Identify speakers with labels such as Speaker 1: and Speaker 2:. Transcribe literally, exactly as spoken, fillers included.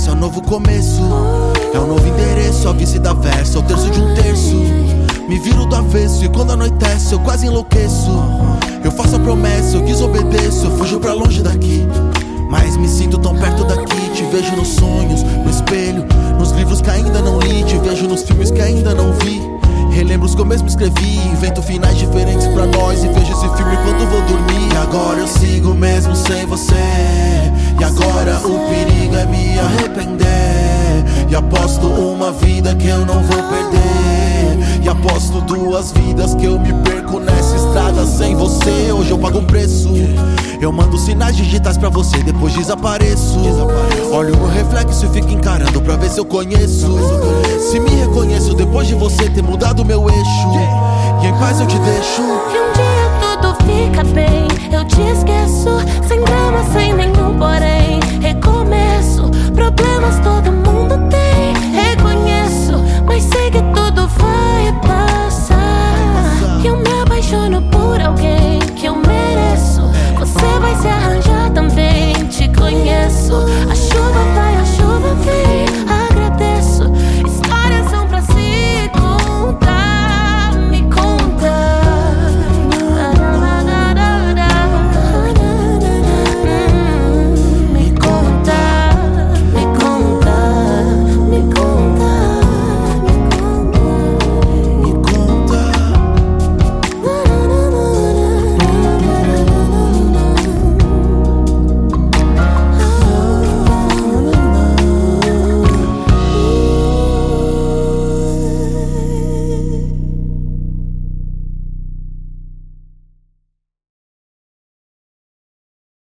Speaker 1: verso, é um novo começo. É um novo endereço, a vice da verso, é o terço de um terço. Me viro do avesso e quando anoitece eu quase enlouqueço. Eu faço a promessa, eu desobedeço, eu fujo pra longe daqui. Mas me sinto tão perto daqui. Te vejo nos sonhos, no espelho, nos livros que ainda não li. Te vejo nos filmes que ainda não vi. Relembro os que eu mesmo escrevi. Invento finais diferentes pra nós e vejo esse filme quando vou dormir. E agora eu sigo mesmo sem você. E agora o perigo é me arrepender. E aposto uma vida que eu não vou perder. E aposto duas vidas que eu me perco nessa estrada sem você. Hoje eu pago um preço. Eu mando sinais digitais pra você, depois desapareço. Olho no reflexo e fico encarando pra ver se eu conheço. Se me reconheço depois de você ter mudado meu eixo. E em paz eu te deixo.
Speaker 2: E um dia tudo fica bem, eu te esqueço. Sem drama, sem nenhum porém.